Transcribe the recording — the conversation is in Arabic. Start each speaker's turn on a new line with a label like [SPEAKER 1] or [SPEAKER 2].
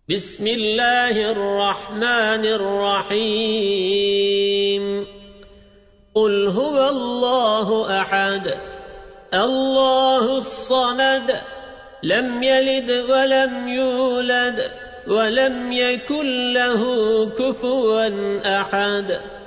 [SPEAKER 1] بسم الله الرحمن الرحيم قل هو الله أحد الله الصمد لم يلد ولم يولد ولم يكن له كفوا أحد